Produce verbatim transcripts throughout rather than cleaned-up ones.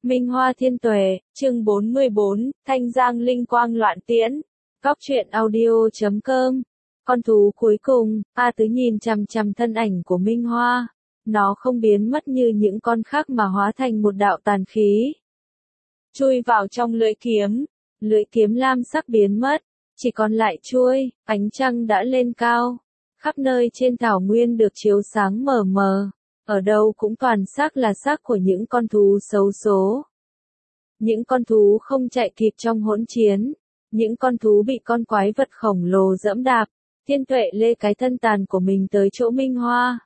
Minh Hoa Thiên Tuệ, chương bốn mươi bốn, Thanh Giang Linh Quang Loạn Tiễn. Góc truyện audio chấm com. Con thú cuối cùng, A Tứ nhìn chằm chằm thân ảnh của Minh Hoa. Nó không biến mất như những con khác mà hóa thành một đạo tàn khí. Chui vào trong lưỡi kiếm. Lưỡi kiếm lam sắc biến mất. Chỉ còn lại chuôi, ánh trăng đã lên cao. Khắp nơi trên thảo nguyên được chiếu sáng mờ mờ. Ở đâu cũng toàn xác là xác của những con thú xấu số. Những con thú không chạy kịp trong hỗn chiến. Những con thú bị con quái vật khổng lồ dẫm đạp. Thiên Tuệ lê cái thân tàn của mình tới chỗ Minh Hoa.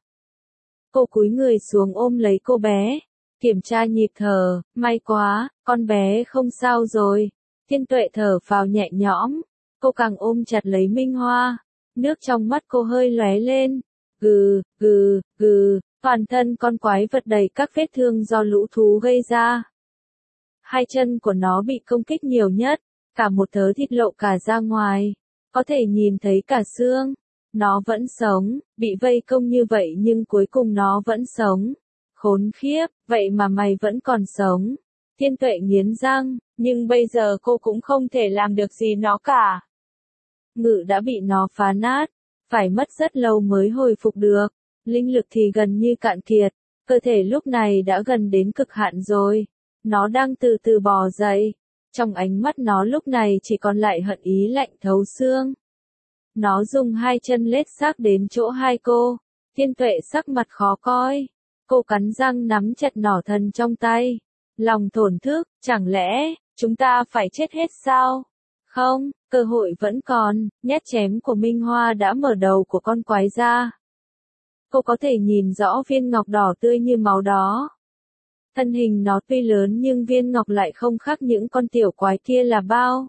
Cô cúi người xuống ôm lấy cô bé. Kiểm tra nhịp thở, may quá, con bé không sao rồi. Thiên Tuệ thở phào nhẹ nhõm. Cô càng ôm chặt lấy Minh Hoa. Nước trong mắt cô hơi lóe lên. Gừ, gừ, gừ. Toàn thân con quái vật đầy các vết thương do lũ thú gây ra. Hai chân của nó bị công kích nhiều nhất, cả một thớ thịt lộ cả ra ngoài, có thể nhìn thấy cả xương. Nó vẫn sống, bị vây công như vậy nhưng cuối cùng nó vẫn sống. Khốn khiếp, vậy mà mày vẫn còn sống. Thiên Tuệ nghiến răng, nhưng bây giờ cô cũng không thể làm được gì nó cả. Ngự đã bị nó phá nát, phải mất rất lâu mới hồi phục được. Linh lực thì gần như cạn kiệt, cơ thể lúc này đã gần đến cực hạn rồi. Nó đang từ từ bò dậy. Trong ánh mắt nó lúc này chỉ còn lại hận ý lạnh thấu xương. Nó dùng hai chân lết xác đến chỗ hai cô. Thiên Tuệ sắc mặt khó coi. Cô cắn răng nắm chặt nỏ thần trong tay. Lòng thổn thức, chẳng lẽ, chúng ta phải chết hết sao? Không, cơ hội vẫn còn. Nhát chém của Minh Hoa đã mở đầu của con quái ra. Cô có thể nhìn rõ viên ngọc đỏ tươi như máu đó. Thân hình nó tuy lớn nhưng viên ngọc lại không khác những con tiểu quái kia là bao.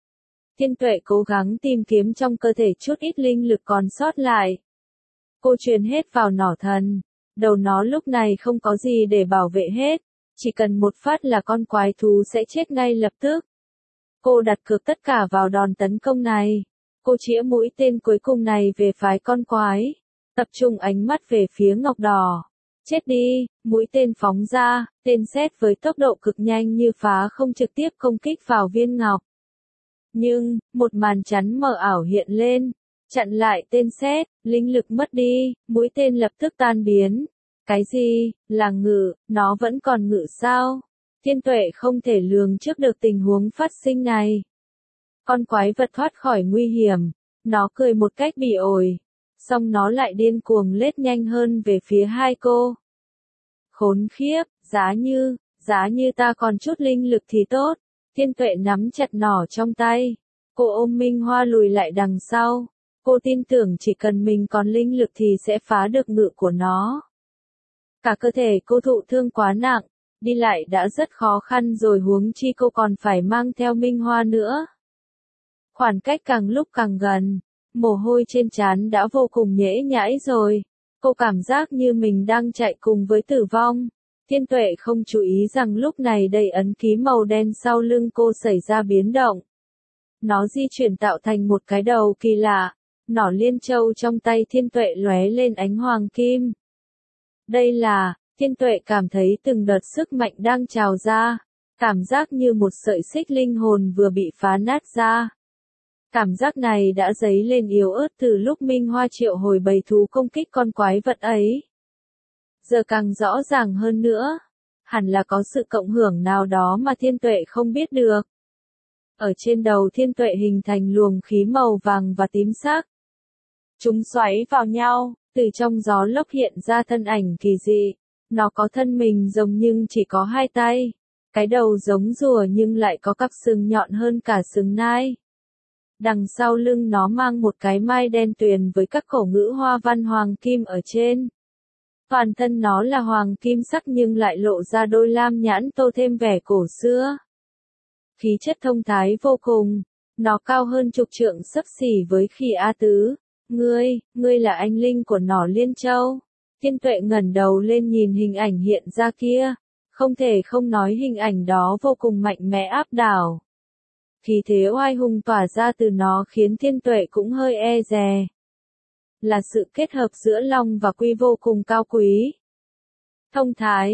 Thiên Tuệ cố gắng tìm kiếm trong cơ thể chút ít linh lực còn sót lại. Cô truyền hết vào nỏ thần. Đầu nó lúc này không có gì để bảo vệ hết. Chỉ cần một phát là con quái thú sẽ chết ngay lập tức. Cô đặt cược tất cả vào đòn tấn công này. Cô chĩa mũi tên cuối cùng này về phái con quái. Tập trung ánh mắt về phía ngọc đỏ. Chết đi, mũi tên phóng ra, tên sét với tốc độ cực nhanh như phá không trực tiếp công kích vào viên ngọc. Nhưng, một màn chắn mờ ảo hiện lên, chặn lại tên sét, linh lực mất đi, mũi tên lập tức tan biến. Cái gì, là ngự, nó vẫn còn ngự sao? Thiên Tuệ không thể lường trước được tình huống phát sinh này. Con quái vật thoát khỏi nguy hiểm, nó cười một cách bỉ ổi. Xong nó lại điên cuồng lết nhanh hơn về phía hai cô. Khốn khiếp, giá như, giá như ta còn chút linh lực thì tốt. Thiên Tuệ nắm chặt nỏ trong tay. Cô ôm Minh Hoa lùi lại đằng sau. Cô tin tưởng chỉ cần mình còn linh lực thì sẽ phá được ngự của nó. Cả cơ thể cô thụ thương quá nặng, đi lại đã rất khó khăn rồi huống chi cô còn phải mang theo Minh Hoa nữa. Khoảng cách càng lúc càng gần. Mồ hôi trên trán đã vô cùng nhễ nhãi rồi. Cô cảm giác như mình đang chạy cùng với tử vong. Thiên Tuệ không chú ý rằng lúc này đầy ấn ký màu đen sau lưng cô xảy ra biến động. Nó di chuyển tạo thành một cái đầu kỳ lạ. Nỏ liên châu trong tay Thiên Tuệ lóe lên ánh hoàng kim. Đây là, Thiên Tuệ cảm thấy từng đợt sức mạnh đang trào ra. Cảm giác như một sợi xích linh hồn vừa bị phá nát ra. Cảm giác này đã dấy lên yếu ớt từ lúc Minh Hoa triệu hồi bầy thú công kích con quái vật ấy. Giờ càng rõ ràng hơn nữa. Hẳn là có sự cộng hưởng nào đó mà Thiên Tuệ không biết được. Ở trên đầu Thiên Tuệ hình thành luồng khí màu vàng và tím sắc. Chúng xoáy vào nhau, từ trong gió lốc hiện ra thân ảnh kỳ dị. Nó có thân mình rồng nhưng chỉ có hai tay. Cái đầu giống rùa nhưng lại có cặp sừng nhọn hơn cả sừng nai. Đằng sau lưng nó mang một cái mai đen tuyền với các khẩu ngữ hoa văn hoàng kim ở trên. Toàn thân nó là hoàng kim sắc nhưng lại lộ ra đôi lam nhãn tô thêm vẻ cổ xưa. Khí chất thông thái vô cùng. Nó cao hơn chục trượng xấp xỉ với khi A Tứ. Ngươi, ngươi là anh linh của nỏ liên châu. Thiên Tuệ ngẩng đầu lên nhìn hình ảnh hiện ra kia. Không thể không nói hình ảnh đó vô cùng mạnh mẽ áp đảo. Khí thế oai hùng tỏa ra từ nó khiến Thiên Tuệ cũng hơi e dè. Là sự kết hợp giữa long và quy vô cùng cao quý. Thông thái,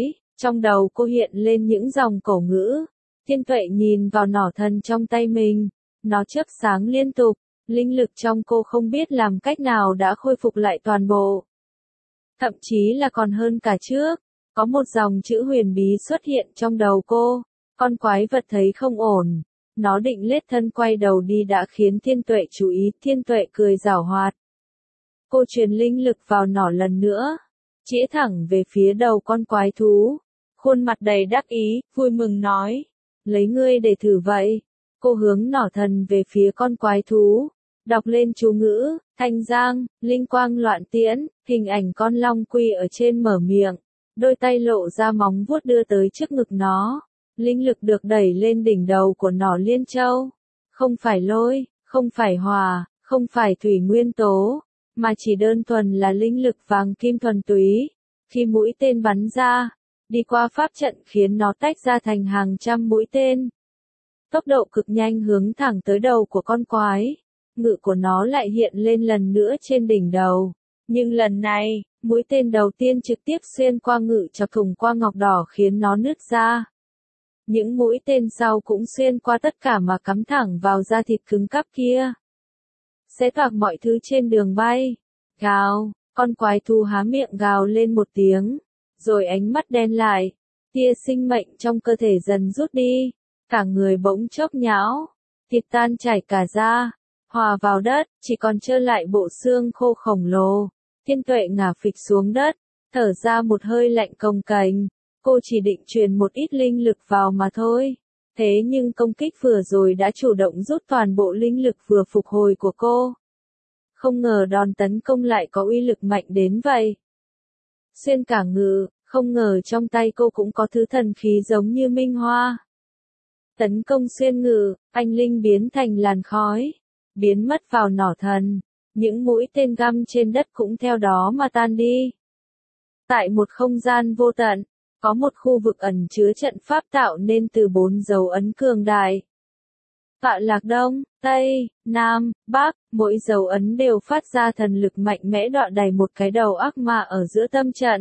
Trong đầu cô hiện lên những dòng cổ ngữ. Thiên Tuệ nhìn vào nỏ thần trong tay mình. Nó chớp sáng liên tục. Linh lực trong cô không biết làm cách nào đã khôi phục lại toàn bộ. Thậm chí là còn hơn cả trước. Có một dòng chữ huyền bí xuất hiện trong đầu cô. Con quái vật thấy không ổn. Nó định lết thân quay đầu đi đã khiến Thiên Tuệ chú ý. Thiên Tuệ cười giảo hoạt. Cô truyền linh lực vào nỏ lần nữa. Chĩa thẳng về phía đầu con quái thú. Khuôn mặt đầy đắc ý, vui mừng nói. Lấy ngươi để thử vậy. Cô hướng nỏ thần về phía con quái thú. Đọc lên chú ngữ, thanh giang, linh quang loạn tiễn, hình ảnh con long quy ở trên mở miệng. Đôi tay lộ ra móng vuốt đưa tới trước ngực nó. Linh lực được đẩy lên đỉnh đầu của nỏ liên châu. Không phải lôi, không phải hòa, không phải thủy nguyên tố, mà chỉ đơn thuần là linh lực vàng kim thuần túy. Khi mũi tên bắn ra, đi qua pháp trận khiến nó tách ra thành hàng trăm mũi tên. Tốc độ cực nhanh hướng thẳng tới đầu của con quái. Ngự của nó lại hiện lên lần nữa trên đỉnh đầu. Nhưng lần này, mũi tên đầu tiên trực tiếp xuyên qua ngự chọc thủng qua ngọc đỏ khiến nó nứt ra. Những mũi tên sau cũng xuyên qua tất cả mà cắm thẳng vào da thịt cứng cáp kia. Xé toạc mọi thứ trên đường bay. Gào, con quái thú há miệng gào lên một tiếng. Rồi ánh mắt đen lại. Tia sinh mệnh trong cơ thể dần rút đi. Cả người bỗng chốc nhão. Thịt tan chảy cả da. Hòa vào đất, chỉ còn trơ lại bộ xương khô khổng lồ. Thiên Tuệ ngả phịch xuống đất. Thở ra một hơi lạnh cồng kềnh. Cô chỉ định truyền một ít linh lực vào mà thôi. Thế nhưng công kích vừa rồi đã chủ động rút toàn bộ linh lực vừa phục hồi của cô. Không ngờ đòn tấn công lại có uy lực mạnh đến vậy. Xuyên cả ngự, không ngờ trong tay cô cũng có thứ thần khí giống như minh hoa. Tấn công xuyên ngự, anh linh biến thành làn khói. Biến mất vào nỏ thần. Những mũi tên găm trên đất cũng theo đó mà tan đi. Tại một không gian vô tận, có một khu vực ẩn chứa trận pháp tạo nên từ bốn dấu ấn cường đại. Tọa lạc Đông, Tây, Nam, Bắc, mỗi dấu ấn đều phát ra thần lực mạnh mẽ đọa đầy một cái đầu ác ma ở giữa tâm trận.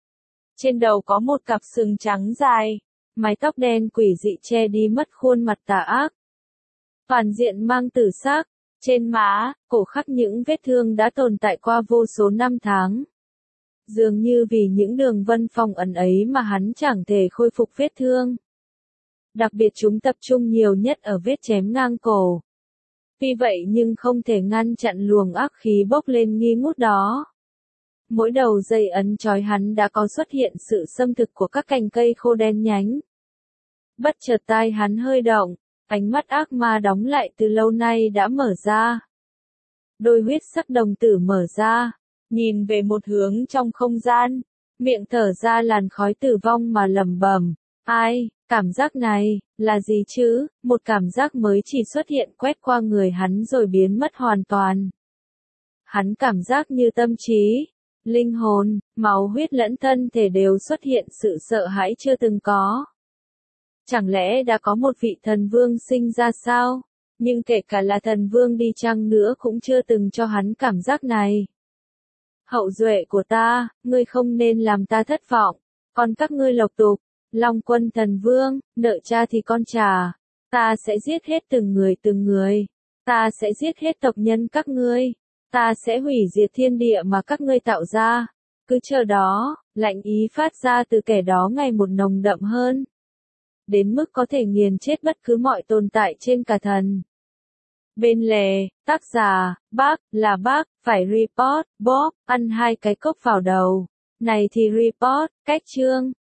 Trên đầu có một cặp sừng trắng dài, mái tóc đen quỷ dị che đi mất khuôn mặt tà ác. Toàn diện mang tử sắc, trên má, cổ khắc những vết thương đã tồn tại qua vô số năm tháng. Dường như vì những đường vân phong ẩn ấy mà hắn chẳng thể khôi phục vết thương. Đặc biệt chúng tập trung nhiều nhất ở vết chém ngang cổ. Vì vậy nhưng không thể ngăn chặn luồng ác khí bốc lên nghi ngút đó. Mỗi đầu dây ấn trói hắn đã có xuất hiện sự xâm thực của các cành cây khô đen nhánh. Bất chợt tai hắn hơi động, ánh mắt ác ma đóng lại từ lâu nay đã mở ra. Đôi huyết sắc đồng tử mở ra, nhìn về một hướng trong không gian, miệng thở ra làn khói tử vong mà lẩm bẩm, ai, cảm giác này, là gì chứ, một cảm giác mới chỉ xuất hiện quét qua người hắn rồi biến mất hoàn toàn. Hắn cảm giác như tâm trí, linh hồn, máu huyết lẫn thân thể đều xuất hiện sự sợ hãi chưa từng có. Chẳng lẽ đã có một vị thần vương sinh ra sao? Nhưng kể cả là thần vương đi chăng nữa cũng chưa từng cho hắn cảm giác này. Hậu duệ của ta, ngươi không nên làm ta thất vọng. Còn các ngươi lộc tục, Long Quân thần vương, nợ cha thì con trả. Ta sẽ giết hết từng người từng người. Ta sẽ giết hết tộc nhân các ngươi. Ta sẽ hủy diệt thiên địa mà các ngươi tạo ra. Cứ chờ đó, lạnh ý phát ra từ kẻ đó ngày một nồng đậm hơn. Đến mức có thể nghiền chết bất cứ mọi tồn tại trên cả thần. Bên lề, tác giả, bác, là bác, phải report, Bob, ăn hai cái cốc vào đầu. Này thì report, cách chương.